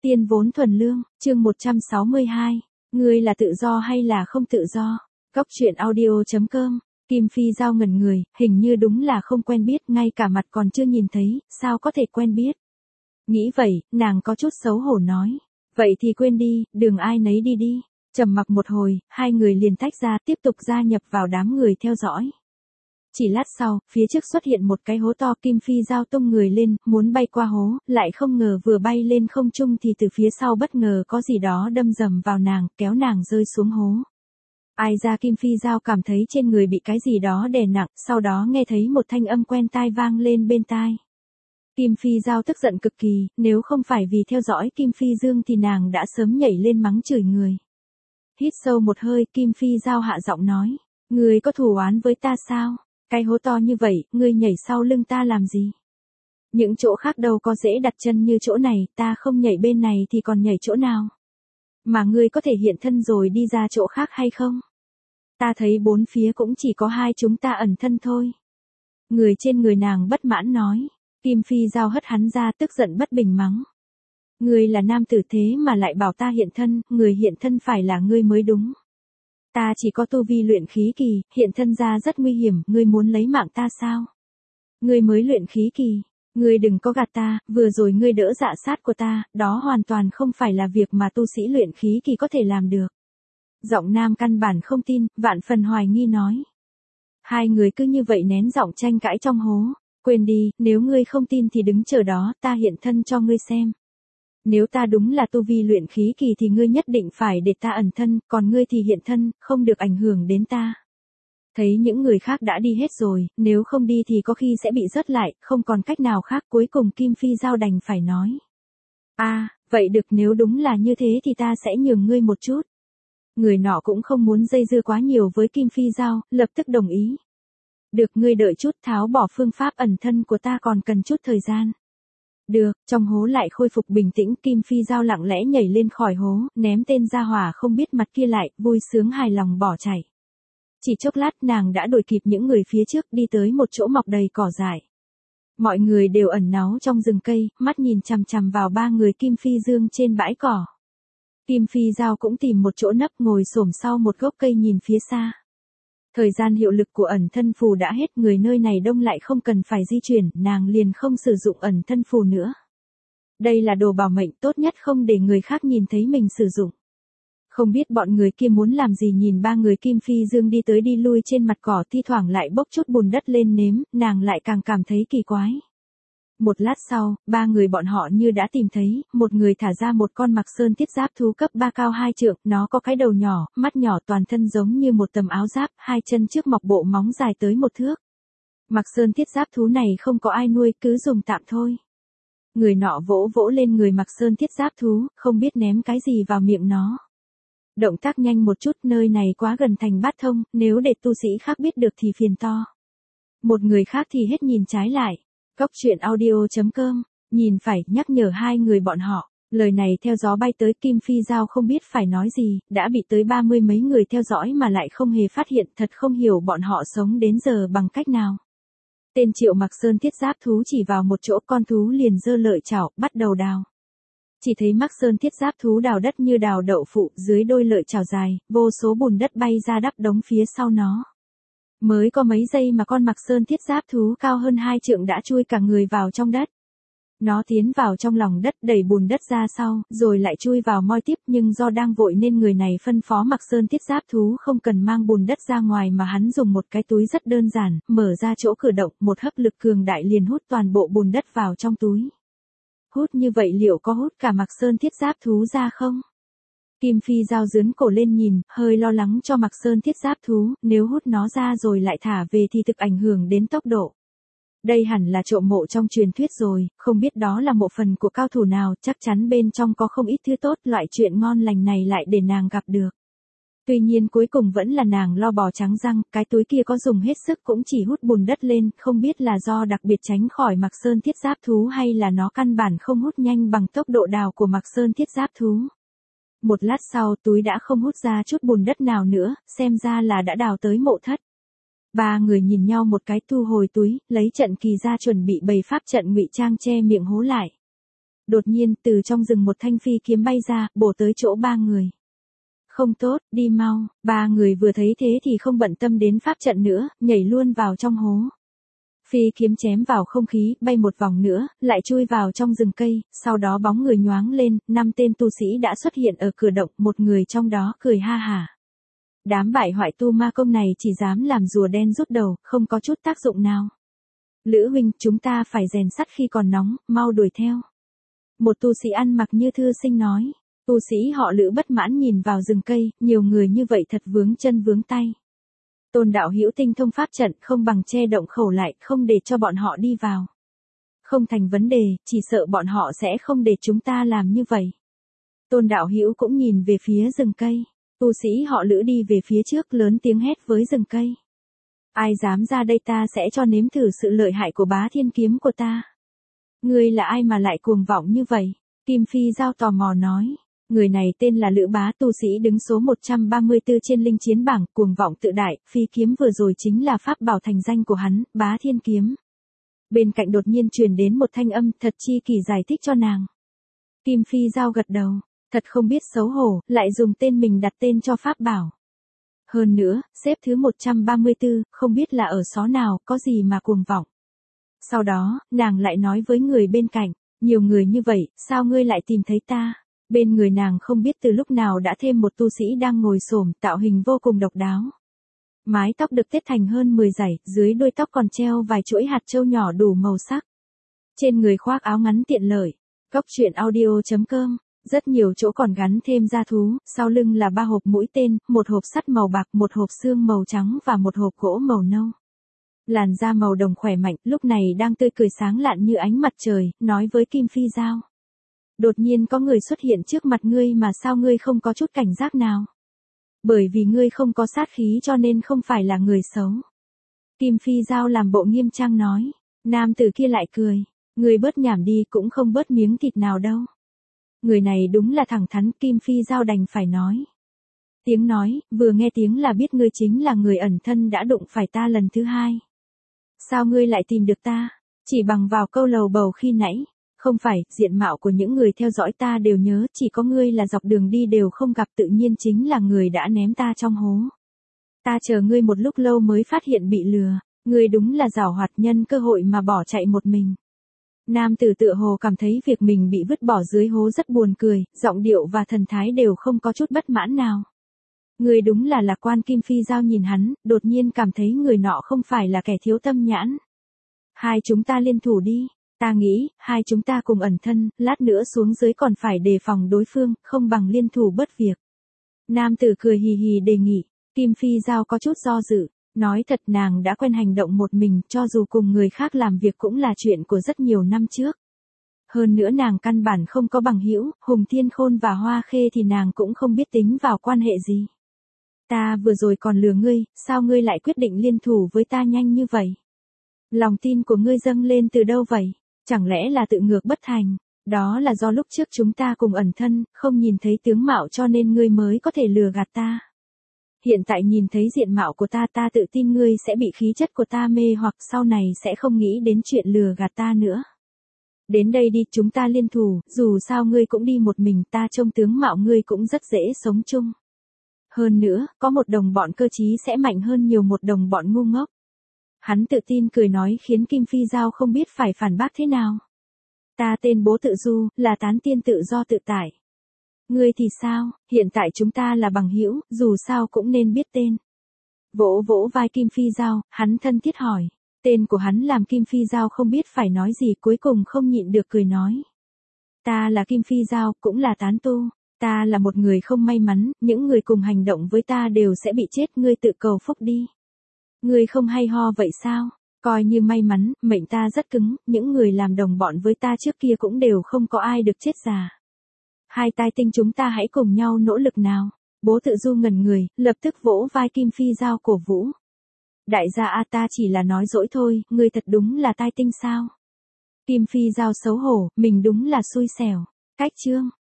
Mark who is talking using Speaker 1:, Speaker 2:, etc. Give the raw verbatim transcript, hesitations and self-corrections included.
Speaker 1: Tiên vốn thuần lương, chương một trăm sáu mươi hai. Ngươi là tự do hay là không tự do? Cốc truyện audio.com. Kim Phi Giao ngẩn người, hình như đúng là không quen biết, ngay cả mặt còn chưa nhìn thấy, sao có thể quen biết. Nghĩ vậy, nàng có chút xấu hổ nói. Vậy thì quên đi, đường ai nấy đi đi. Trầm mặc một hồi, hai người liền tách ra, tiếp tục gia nhập vào đám người theo dõi. Chỉ lát sau, phía trước xuất hiện một cái hố to. Kim Phi Giao tung người lên, muốn bay qua hố, lại không ngờ vừa bay lên không trung thì từ phía sau bất ngờ có gì đó đâm dầm vào nàng, kéo nàng rơi xuống hố. Ai ra Kim Phi Giao cảm thấy trên người bị cái gì đó đè nặng, sau đó nghe thấy một thanh âm quen tai vang lên bên tai. Kim Phi Giao tức giận cực kỳ, nếu không phải vì theo dõi Kim Phi Dương thì nàng đã sớm nhảy lên mắng chửi người. Hít sâu một hơi, Kim Phi Giao hạ giọng nói, ngươi có thù oán với ta sao? Cái hố to như vậy, ngươi nhảy sau lưng ta làm gì? Những chỗ khác đâu có dễ đặt chân như chỗ này, ta không nhảy bên này thì còn nhảy chỗ nào? Mà ngươi có thể hiện thân rồi đi ra chỗ khác hay không? Ta thấy bốn phía cũng chỉ có hai chúng ta ẩn thân thôi. Người trên người nàng bất mãn nói. Kim Phi Giao hất hắn ra, tức giận bất bình mắng. Ngươi là nam tử thế mà lại bảo ta hiện thân, người hiện thân phải là ngươi mới đúng. Ta chỉ có tu vi luyện khí kỳ, hiện thân ra rất nguy hiểm, ngươi muốn lấy mạng ta sao? Ngươi mới luyện khí kỳ, ngươi đừng có gạt ta, vừa rồi ngươi đỡ dạ sát của ta, đó hoàn toàn không phải là việc mà tu sĩ luyện khí kỳ có thể làm được. Giọng nam căn bản không tin, vạn phần hoài nghi nói. Hai người cứ như vậy nén giọng tranh cãi trong hố, quên đi, nếu ngươi không tin thì đứng chờ đó, ta hiện thân cho ngươi xem. Nếu ta đúng là tu vi luyện khí kỳ thì ngươi nhất định phải để ta ẩn thân, còn ngươi thì hiện thân, không được ảnh hưởng đến ta. Thấy những người khác đã đi hết rồi, nếu không đi thì có khi sẽ bị rớt lại, không còn cách nào khác, cuối cùng Kim Phi Giao đành phải nói. A, à, vậy được, nếu đúng là như thế thì ta sẽ nhường ngươi một chút. Người nọ cũng không muốn dây dưa quá nhiều với Kim Phi Giao, lập tức đồng ý. Được, ngươi đợi chút, tháo bỏ phương pháp ẩn thân của ta còn cần chút thời gian. Được, trong hố lại khôi phục bình tĩnh, Kim Phi Giao lặng lẽ nhảy lên khỏi hố, ném tên gia hỏa không biết mặt kia lại, vui sướng hài lòng bỏ chạy. Chỉ chốc lát nàng đã đuổi kịp những người phía trước, đi tới một chỗ mọc đầy cỏ dại. Mọi người đều ẩn náu trong rừng cây, mắt nhìn chằm chằm vào ba người Kim Phi Dương trên bãi cỏ. Kim Phi Giao cũng tìm một chỗ nấp, ngồi xổm sau một gốc cây nhìn phía xa. Thời gian hiệu lực của ẩn thân phù đã hết, người nơi này đông lại không cần phải di chuyển, nàng liền không sử dụng ẩn thân phù nữa. Đây là đồ bảo mệnh, tốt nhất không để người khác nhìn thấy mình sử dụng. Không biết bọn người kia muốn làm gì, nhìn ba người Kim Phi Dương đi tới đi lui trên mặt cỏ, thi thoảng lại bốc chút bùn đất lên nếm, nàng lại càng cảm thấy kỳ quái. Một lát sau, ba người bọn họ như đã tìm thấy, một người thả ra một con Mạc Sơn Thiết Giáp thú cấp ba cao hai trượng, nó có cái đầu nhỏ, mắt nhỏ, toàn thân giống như một tấm áo giáp, hai chân trước mọc bộ móng dài tới một thước. Mạc Sơn Thiết Giáp thú này không có ai nuôi, cứ dùng tạm thôi. Người nọ vỗ vỗ lên người Mạc Sơn Thiết Giáp thú, không biết ném cái gì vào miệng nó. Động tác nhanh một chút, nơi này quá gần thành Bát Thông, nếu để tu sĩ khác biết được thì phiền to. Một người khác thì hết nhìn trái lại. Cốc truyện audio.com, nhìn phải, nhắc nhở hai người bọn họ, lời này theo gió bay tới. Kim Phi Giao không biết phải nói gì, đã bị tới ba mươi mấy người theo dõi mà lại không hề phát hiện, thật không hiểu bọn họ sống đến giờ bằng cách nào. Tên Triệu Mạc Sơn Thiết Giáp thú chỉ vào một chỗ, con thú liền giơ lợi chảo, bắt đầu đào. Chỉ thấy Mạc Sơn Thiết Giáp thú đào đất như đào đậu phụ, dưới đôi lợi chảo dài, vô số bùn đất bay ra đắp đống phía sau nó. Mới có mấy giây mà con Mạc Sơn Thiết Giáp thú cao hơn hai trượng đã chui cả người vào trong đất. Nó tiến vào trong lòng đất, đẩy bùn đất ra sau, rồi lại chui vào moi tiếp, nhưng do đang vội nên người này phân phó Mạc Sơn Thiết Giáp thú không cần mang bùn đất ra ngoài mà hắn dùng một cái túi rất đơn giản, mở ra chỗ cửa động, một hấp lực cường đại liền hút toàn bộ bùn đất vào trong túi. Hút như vậy liệu có hút cả Mạc Sơn Thiết Giáp thú ra không? Kim Phi Giao dướn cổ lên nhìn, hơi lo lắng cho Mạc Sơn Thiết Giáp thú, nếu hút nó ra rồi lại thả về thì thực ảnh hưởng đến tốc độ. Đây hẳn là trộm mộ trong truyền thuyết rồi, không biết đó là mộ phần của cao thủ nào, chắc chắn bên trong có không ít thứ tốt, loại chuyện ngon lành này lại để nàng gặp được. Tuy nhiên cuối cùng vẫn là nàng lo bò trắng răng, cái túi kia có dùng hết sức cũng chỉ hút bùn đất lên, không biết là do đặc biệt tránh khỏi Mạc Sơn Thiết Giáp thú hay là nó căn bản không hút nhanh bằng tốc độ đào của Mạc Sơn Thiết Giáp thú. Một lát sau, túi đã không hút ra chút bùn đất nào nữa, xem ra là đã đào tới mộ thất. Ba người nhìn nhau một cái, thu hồi túi, lấy trận kỳ ra chuẩn bị bày pháp trận ngụy trang che miệng hố lại. Đột nhiên, từ trong rừng một thanh phi kiếm bay ra, bổ tới chỗ ba người. Không tốt, đi mau, ba người vừa thấy thế thì không bận tâm đến pháp trận nữa, nhảy luôn vào trong hố. Phi kiếm chém vào không khí, bay một vòng nữa, lại chui vào trong rừng cây, sau đó bóng người nhoáng lên, năm tên tu sĩ đã xuất hiện ở cửa động, một người trong đó cười ha hả. Đám bại hoại tu ma công này chỉ dám làm rùa đen rút đầu, không có chút tác dụng nào. Lữ huynh, chúng ta phải rèn sắt khi còn nóng, mau đuổi theo. Một tu sĩ ăn mặc như thư sinh nói. Tu sĩ họ Lữ bất mãn nhìn vào rừng cây, nhiều người như vậy thật vướng chân vướng tay. Tôn đạo hữu tinh thông pháp trận, không bằng che động khẩu lại, không để cho bọn họ đi vào. Không thành vấn đề, chỉ sợ bọn họ sẽ không để chúng ta làm như vậy. Tôn đạo hữu cũng nhìn về phía rừng cây. Tu sĩ họ Lữ đi về phía trước lớn tiếng hét với rừng cây. Ai dám ra đây ta sẽ cho nếm thử sự lợi hại của bá thiên kiếm của ta. Ngươi là ai mà lại cuồng vọng như vậy? Kim Phi Giao tò mò nói. Người này tên là Lữ Bá, tu sĩ đứng số một trăm ba mươi tư trên linh chiến bảng, cuồng vọng tự đại, phi kiếm vừa rồi chính là pháp bảo thành danh của hắn, bá thiên kiếm. Bên cạnh đột nhiên truyền đến một thanh âm, thật chi kỳ giải thích cho nàng. Kim Phi Giao gật đầu, thật không biết xấu hổ, lại dùng tên mình đặt tên cho pháp bảo. Hơn nữa, xếp thứ một trăm ba mươi tư, không biết là ở xó nào, có gì mà cuồng vọng. Sau đó, nàng lại nói với người bên cạnh, nhiều người như vậy, sao ngươi lại tìm thấy ta? Bên người nàng không biết từ lúc nào đã thêm một tu sĩ đang ngồi xổm, tạo hình vô cùng độc đáo. Mái tóc được tết thành hơn mười dải, dưới đuôi tóc còn treo vài chuỗi hạt châu nhỏ đủ màu sắc. Trên người khoác áo ngắn tiện lợi. Cốc truyện audio chấm com. Rất nhiều chỗ còn gắn thêm da thú, sau lưng là ba hộp mũi tên, một hộp sắt màu bạc, một hộp xương màu trắng và một hộp gỗ màu nâu. Làn da màu đồng khỏe mạnh, lúc này đang tươi cười sáng lạn như ánh mặt trời, nói với Kim Phi Giao. Đột nhiên có người xuất hiện trước mặt ngươi mà sao ngươi không có chút cảnh giác nào? Bởi vì ngươi không có sát khí cho nên không phải là người xấu. Kim Phi Giao làm bộ nghiêm trang nói. Nam tử kia lại cười. Ngươi bớt nhảm đi cũng không bớt miếng thịt nào đâu. Người này đúng là thẳng thắn, Kim Phi Giao đành phải nói. Tiếng nói, vừa nghe tiếng là biết ngươi chính là người ẩn thân đã đụng phải ta lần thứ hai. Sao ngươi lại tìm được ta? Chỉ bằng vào câu lầu bầu khi nãy. Không phải, diện mạo của những người theo dõi ta đều nhớ, chỉ có ngươi là dọc đường đi đều không gặp, tự nhiên chính là người đã ném ta trong hố. Ta chờ ngươi một lúc lâu mới phát hiện bị lừa, ngươi đúng là giảo hoạt, nhân cơ hội mà bỏ chạy một mình. Nam tử tựa hồ cảm thấy việc mình bị vứt bỏ dưới hố rất buồn cười, giọng điệu và thần thái đều không có chút bất mãn nào. Ngươi đúng là lạc quan. Kim Phi Giao nhìn hắn, đột nhiên cảm thấy người nọ không phải là kẻ thiếu tâm nhãn. Hai chúng ta liên thủ đi. Ta nghĩ, hai chúng ta cùng ẩn thân, lát nữa xuống dưới còn phải đề phòng đối phương, không bằng liên thủ bớt việc. Nam tử cười hì hì đề nghị. Kim Phi Giao có chút do dự. Nói thật, nàng đã quen hành động một mình, cho dù cùng người khác làm việc cũng là chuyện của rất nhiều năm trước. Hơn nữa nàng căn bản không có bằng hữu, Hùng Thiên Khôn và Hoa Khê thì nàng cũng không biết tính vào quan hệ gì. Ta vừa rồi còn lừa ngươi, sao ngươi lại quyết định liên thủ với ta nhanh như vậy? Lòng tin của ngươi dâng lên từ đâu vậy? Chẳng lẽ là tự ngược bất thành? Đó là do lúc trước chúng ta cùng ẩn thân, không nhìn thấy tướng mạo cho nên ngươi mới có thể lừa gạt ta. Hiện tại nhìn thấy diện mạo của ta, ta tự tin ngươi sẽ bị khí chất của ta mê hoặc sau này sẽ không nghĩ đến chuyện lừa gạt ta nữa. Đến đây đi, chúng ta liên thủ, dù sao ngươi cũng đi một mình, ta trông tướng mạo ngươi cũng rất dễ sống chung. Hơn nữa, có một đồng bọn cơ trí sẽ mạnh hơn nhiều một đồng bọn ngu ngốc. Hắn tự tin cười nói khiến Kim Phi Giao không biết phải phản bác thế nào. Ta tên Bố Tự Du, là tán tiên tự do tự tại. Ngươi thì sao, hiện tại chúng ta là bằng hữu, dù sao cũng nên biết tên. Vỗ vỗ vai Kim Phi Giao, hắn thân thiết hỏi. Tên của hắn làm Kim Phi Giao không biết phải nói gì, cuối cùng không nhịn được cười nói. Ta là Kim Phi Giao, cũng là tán tu. Ta là một người không may mắn, những người cùng hành động với ta đều sẽ bị chết, ngươi tự cầu phúc đi. Ngươi không hay ho vậy sao? Coi như may mắn, mệnh ta rất cứng, những người làm đồng bọn với ta trước kia cũng đều không có ai được chết già. Hai tai tinh chúng ta hãy cùng nhau nỗ lực nào. Bố Tự Du ngẩn người, lập tức vỗ vai Kim Phi Giao cổ vũ. Đại gia a, ta chỉ là nói dỗi thôi, ngươi thật đúng là tai tinh sao? Kim Phi Giao xấu hổ, mình đúng là xui xẻo. Cách chương.